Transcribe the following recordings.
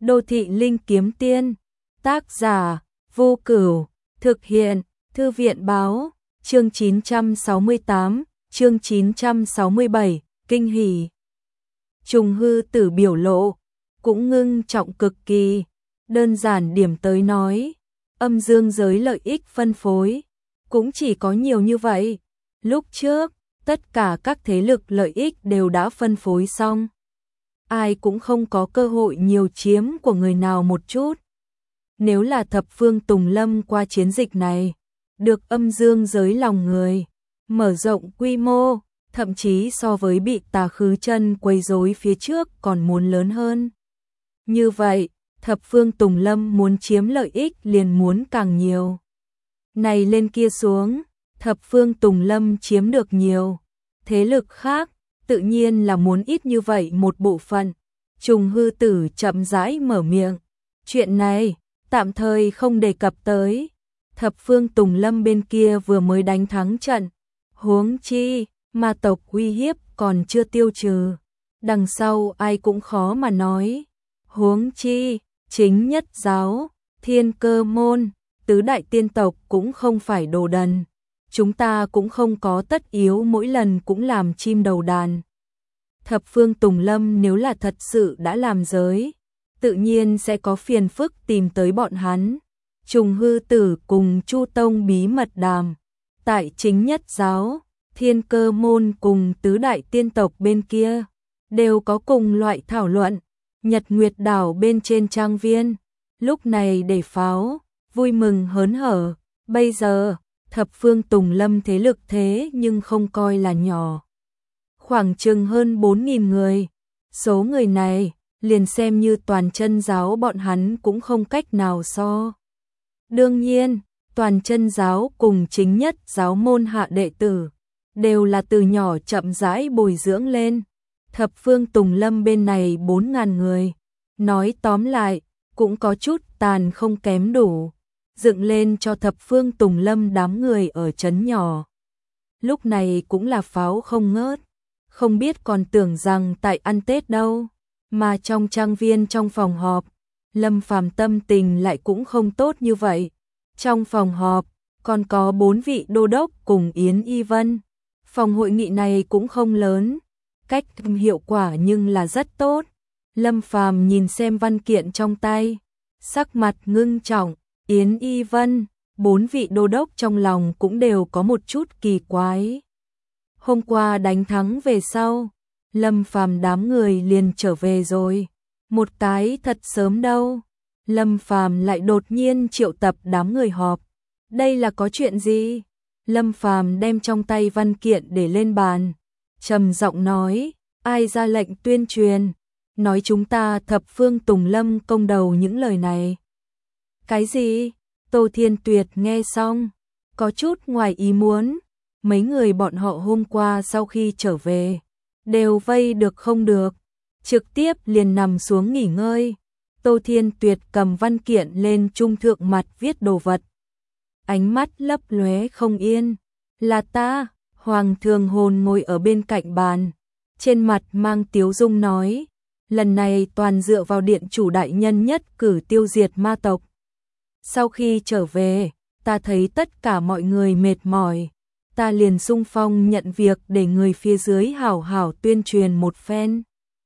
Đô thị linh kiếm tiên, tác giả, Vô Cửu, thực hiện, Thư viện báo, chương 968, chương 967, kinh hỉ. Trùng hư tử biểu lộ, cũng ngưng trọng cực kỳ, đơn giản điểm tới nói, âm dương giới lợi ích phân phối, cũng chỉ có nhiều như vậy. Lúc trước, tất cả các thế lực lợi ích đều đã phân phối xong. Ai cũng không có cơ hội nhiều chiếm của người nào một chút. Nếu là thập phương Tùng Lâm qua chiến dịch này, được âm dương giới lòng người, mở rộng quy mô, thậm chí so với bị Tà Khứ Chân quấy rối phía trước còn muốn lớn hơn. Như vậy, thập phương Tùng Lâm muốn chiếm lợi ích liền muốn càng nhiều. Này lên kia xuống, thập phương Tùng Lâm chiếm được nhiều, thế lực khác tự nhiên là muốn ít như vậy một bộ phận. Trùng hư tử chậm rãi mở miệng, chuyện này tạm thời không đề cập tới. Thập phương Tùng Lâm bên kia vừa mới đánh thắng trận, huống chi ma tộc uy hiếp còn chưa tiêu trừ, đằng sau ai cũng khó mà nói. Huống chi chính nhất giáo, Thiên Cơ môn, tứ đại tiên tộc cũng không phải đồ đần, chúng ta cũng không có tất yếu mỗi lần cũng làm chim đầu đàn. Thập phương Tùng Lâm nếu là thật sự đã làm giới, tự nhiên sẽ có phiền phức tìm tới bọn hắn. Trùng hư tử cùng Chu Tông bí mật đàm, tại chính nhất giáo, Thiên Cơ môn cùng tứ đại tiên tộc bên kia, đều có cùng loại thảo luận. Nhật Nguyệt đảo bên trên trang viên, lúc này để pháo, vui mừng hớn hở. Bây giờ, thập phương Tùng Lâm thế lực thế nhưng không coi là nhỏ. Khoảng chừng hơn 4.000 người. Số người này, liền xem như toàn chân giáo bọn hắn cũng không cách nào so. Đương nhiên, toàn chân giáo cùng chính nhất giáo môn hạ đệ tử, đều là từ nhỏ chậm rãi bồi dưỡng lên. Thập phương Tùng Lâm bên này 4.000 người, nói tóm lại, cũng có chút tàn không kém đủ, dựng lên cho thập phương Tùng Lâm đám người ở trấn nhỏ. Lúc này cũng là pháo không ngớt, không biết còn tưởng rằng tại ăn Tết đâu, mà trong trang viên trong phòng họp, Lâm Phàm tâm tình lại cũng không tốt như vậy. Trong phòng họp, còn có 4 vị đô đốc cùng Yến Y Vân. Phòng hội nghị này cũng không lớn, cách hiệu quả nhưng là rất tốt. Lâm Phàm nhìn xem văn kiện trong tay, sắc mặt ngưng trọng. Yến Y Vân, 4 vị đô đốc trong lòng cũng đều có một chút kỳ quái. Hôm qua đánh thắng về sau, Lâm Phàm đám người liền trở về rồi. Một cái thật sớm đâu. Lâm Phàm lại đột nhiên triệu tập đám người họp. Đây là có chuyện gì? Lâm Phàm đem trong tay văn kiện để lên bàn, trầm giọng nói, ai ra lệnh tuyên truyền, nói chúng ta thập phương Tùng Lâm công đầu những lời này. Cái gì? Tô Thiên Tuyệt nghe xong, có chút ngoài ý muốn. Mấy người bọn họ hôm qua sau khi trở về, đều vây được không được, trực tiếp liền nằm xuống nghỉ ngơi. Tô Thiên Tuyệt cầm văn kiện lên trung thượng mặt viết đồ vật. Ánh mắt lấp lóe không yên. Là ta. Hoàng Thường Hồn ngồi ở bên cạnh bàn, trên mặt mang tiếu dung nói, lần này toàn dựa vào điện chủ đại nhân nhất cử tiêu diệt ma tộc. Sau khi trở về, ta thấy tất cả mọi người mệt mỏi, ta liền xung phong nhận việc để người phía dưới hảo hảo tuyên truyền một phen.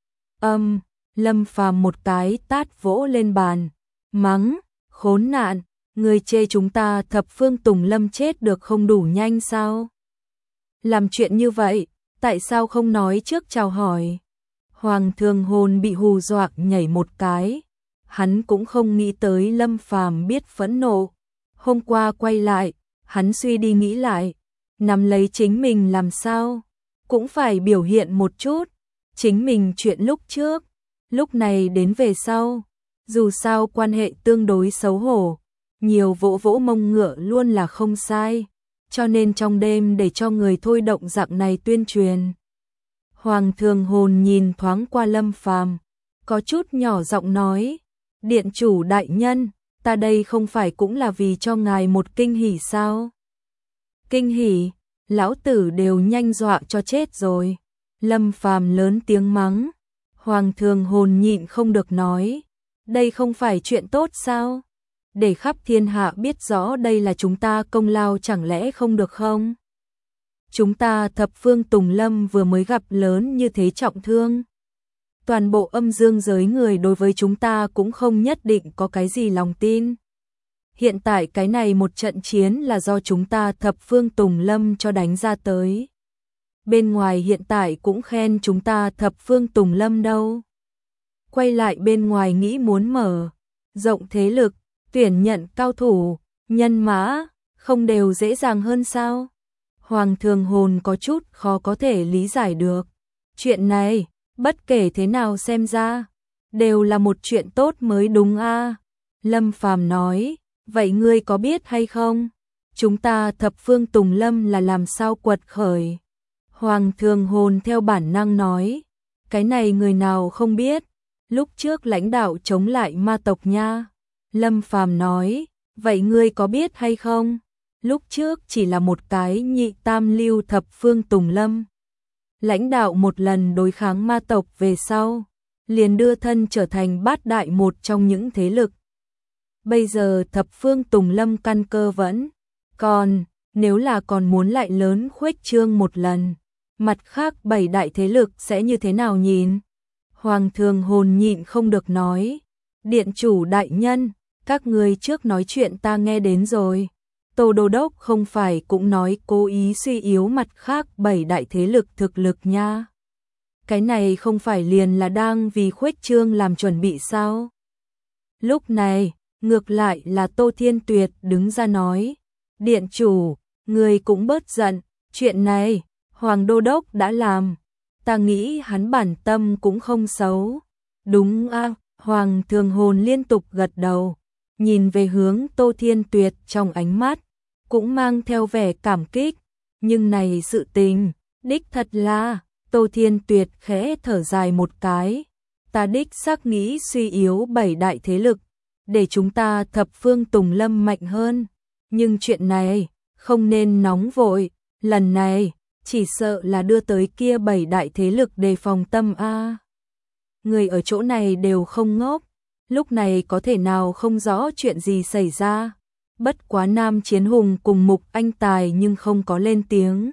Lâm Phàm một cái tát vỗ lên bàn, mắng, khốn nạn, người chê chúng ta thập phương Tùng Lâm chết được không đủ nhanh sao? Làm chuyện như vậy, tại sao không nói trước chào hỏi? Hoàng Thường Hồn bị hù dọa nhảy một cái, hắn cũng không nghĩ tới Lâm Phàm biết phẫn nộ. Hôm qua quay lại, hắn suy đi nghĩ lại, nắm lấy chính mình làm sao, cũng phải biểu hiện một chút, chính mình chuyện lúc trước, lúc này đến về sau, dù sao quan hệ tương đối xấu hổ, nhiều vỗ vỗ mông ngựa luôn là không sai, cho nên trong đêm để cho người thôi động dạng này tuyên truyền. Hoàng Thường Hồn nhìn thoáng qua Lâm Phàm, có chút nhỏ giọng nói, điện chủ đại nhân, ta đây không phải cũng là vì cho ngài một kinh hỉ sao? Kinh hỉ, lão tử đều nhanh dọa cho chết rồi. Lâm Phàm lớn tiếng mắng. Hoàng Thường Hồn nhịn không được nói, Đây không phải chuyện tốt sao? Để khắp thiên hạ biết rõ đây là chúng ta công lao chẳng lẽ không được không? Chúng ta thập phương Tùng Lâm vừa mới gặp lớn như thế trọng thương. Toàn bộ âm dương giới người đối với chúng ta cũng không nhất định có cái gì lòng tin. Hiện tại cái này một trận chiến là do chúng ta thập phương Tùng Lâm cho đánh ra tới. Bên ngoài hiện tại cũng khen chúng ta thập phương Tùng Lâm đâu. Quay lại bên ngoài nghĩ muốn mở rộng thế lực, tuyển nhận cao thủ, nhân mã, không đều dễ dàng hơn sao? Hoàng Thường Hồn có chút khó có thể lý giải được. Chuyện này, bất kể thế nào xem ra, đều là một chuyện tốt mới đúng a. Lâm Phàm nói, vậy ngươi có biết hay không? Chúng ta thập phương Tùng Lâm là làm sao quật khởi? Hoàng Thường Hồn theo bản năng nói, cái này người nào không biết, lúc trước lãnh đạo chống lại ma tộc nha. Lâm Phàm nói, vậy ngươi có biết hay không? Lúc trước chỉ là một cái nhị tam lưu thập phương Tùng Lâm. Lãnh đạo một lần đối kháng ma tộc về sau, liền đưa thân trở thành bát đại một trong những thế lực. Bây giờ thập phương Tùng Lâm căn cơ vẫn còn, nếu là còn muốn lại lớn khuếch trương một lần, mặt khác bảy đại thế lực sẽ như thế nào nhìn? Hoàng Thường Hồn nhịn không được nói, điện chủ đại nhân, các người trước nói chuyện ta nghe đến rồi. Tô Đô Đốc không phải cũng nói cố ý suy yếu mặt khác bảy đại thế lực thực lực nha. Cái này không phải liền là đang vì khuếch trương làm chuẩn bị sao? Lúc này, ngược lại là Tô Thiên Tuyệt đứng ra nói, điện chủ, người cũng bớt giận, chuyện này, Hoàng Đô Đốc đã làm, ta nghĩ hắn bản tâm cũng không xấu. Đúng a, Hoàng Thường Hồn liên tục gật đầu, nhìn về hướng Tô Thiên Tuyệt trong ánh mắt, cũng mang theo vẻ cảm kích, nhưng này sự tình, đích thật là, Tô Thiên Tuyệt khẽ thở dài một cái, ta đích xác nghĩ suy yếu bảy đại thế lực, để chúng ta thập phương Tùng Lâm mạnh hơn, nhưng chuyện này, không nên nóng vội, lần này, chỉ sợ là đưa tới kia bảy đại thế lực đề phòng tâm a. Người ở chỗ này đều không ngốc, lúc này có thể nào không rõ chuyện gì xảy ra. Bất quá Nam Chiến Hùng cùng Mục Anh Tài nhưng không có lên tiếng.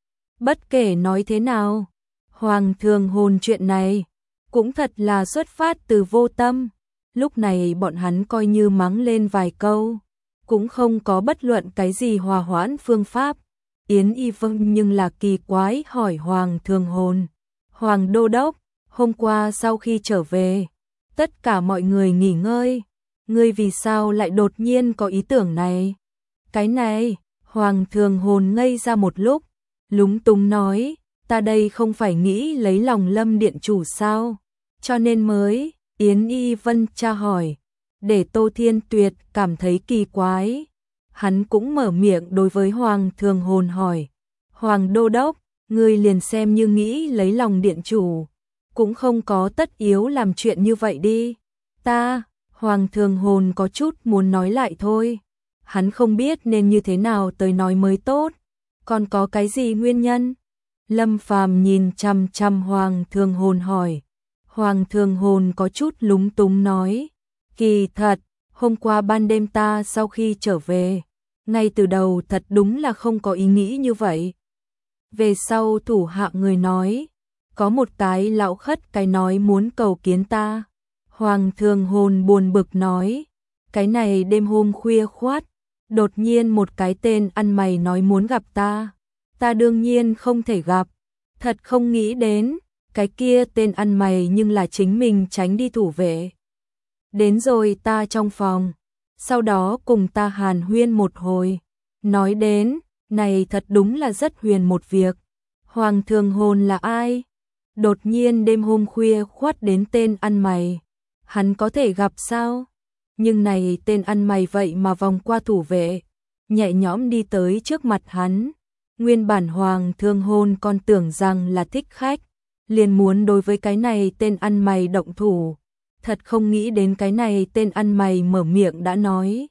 Bất kể nói thế nào, Hoàng Thường Hồn chuyện này cũng thật là xuất phát từ vô tâm. Lúc này bọn hắn coi như mắng lên vài câu, cũng không có bất luận cái gì hòa hoãn phương pháp. Yến Y vâng nhưng là kỳ quái hỏi Hoàng Thường Hồn, Hoàng Đô Đốc, hôm qua sau khi trở về, tất cả mọi người nghỉ ngơi, ngươi vì sao lại đột nhiên có ý tưởng này? Cái này, Hoàng Thường Hồn ngây ra một lúc, lúng túng nói, ta đây không phải nghĩ lấy lòng Lâm điện chủ sao, cho nên mới. Yến Y Vân tra hỏi, để Tô Thiên Tuyệt cảm thấy kỳ quái. Hắn cũng mở miệng đối với Hoàng Thường Hồn hỏi, Hoàng Đô Đốc, ngươi liền xem như nghĩ lấy lòng điện chủ, cũng không có tất yếu làm chuyện như vậy đi. Ta, Hoàng Thường Hồn có chút muốn nói lại thôi, hắn không biết nên như thế nào tới nói mới tốt, còn có cái gì nguyên nhân? Lâm Phàm nhìn chằm chằm Hoàng Thường Hồn hỏi. Hoàng Thường Hồn có chút lúng túng nói, kỳ thật, hôm qua ban đêm ta sau khi trở về, ngay từ đầu thật đúng là không có ý nghĩ như vậy. Về sau thủ hạ người nói, có một cái lão khất cái nói muốn cầu kiến ta. Hoàng Thường Hồn buồn bực nói, cái này đêm hôm khuya khoát, đột nhiên một cái tên ăn mày nói muốn gặp ta. Ta đương nhiên không thể gặp, thật không nghĩ đến. Cái kia tên ăn mày nhưng là chính mình tránh đi thủ vệ. Đến rồi ta trong phòng, sau đó cùng ta hàn huyên một hồi. Nói đến, này thật đúng là rất huyền một việc. Hoàng Thường Hồn là ai? Đột nhiên đêm hôm khuya khoát đến tên ăn mày. Hắn có thể gặp sao? Nhưng này tên ăn mày vậy mà vòng qua thủ vệ, nhẹ nhõm đi tới trước mặt hắn. Nguyên bản Hoàng Thường Hồn còn tưởng rằng là thích khách, liền muốn đối với cái này tên ăn mày động thủ, thật không nghĩ đến cái này tên ăn mày mở miệng đã nói,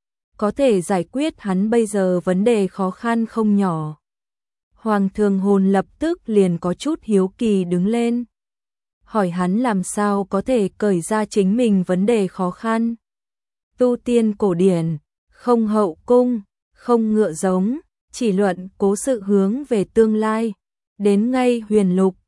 có thể giải quyết hắn bây giờ vấn đề khó khăn không nhỏ. Hoàng Thường Hồn lập tức liền có chút hiếu kỳ đứng lên, hỏi hắn làm sao có thể cởi ra chính mình vấn đề khó khăn. Tu tiên cổ điển, không hậu cung, không ngựa giống, chỉ luận cố sự hướng về tương lai. Đến ngay huyền lục,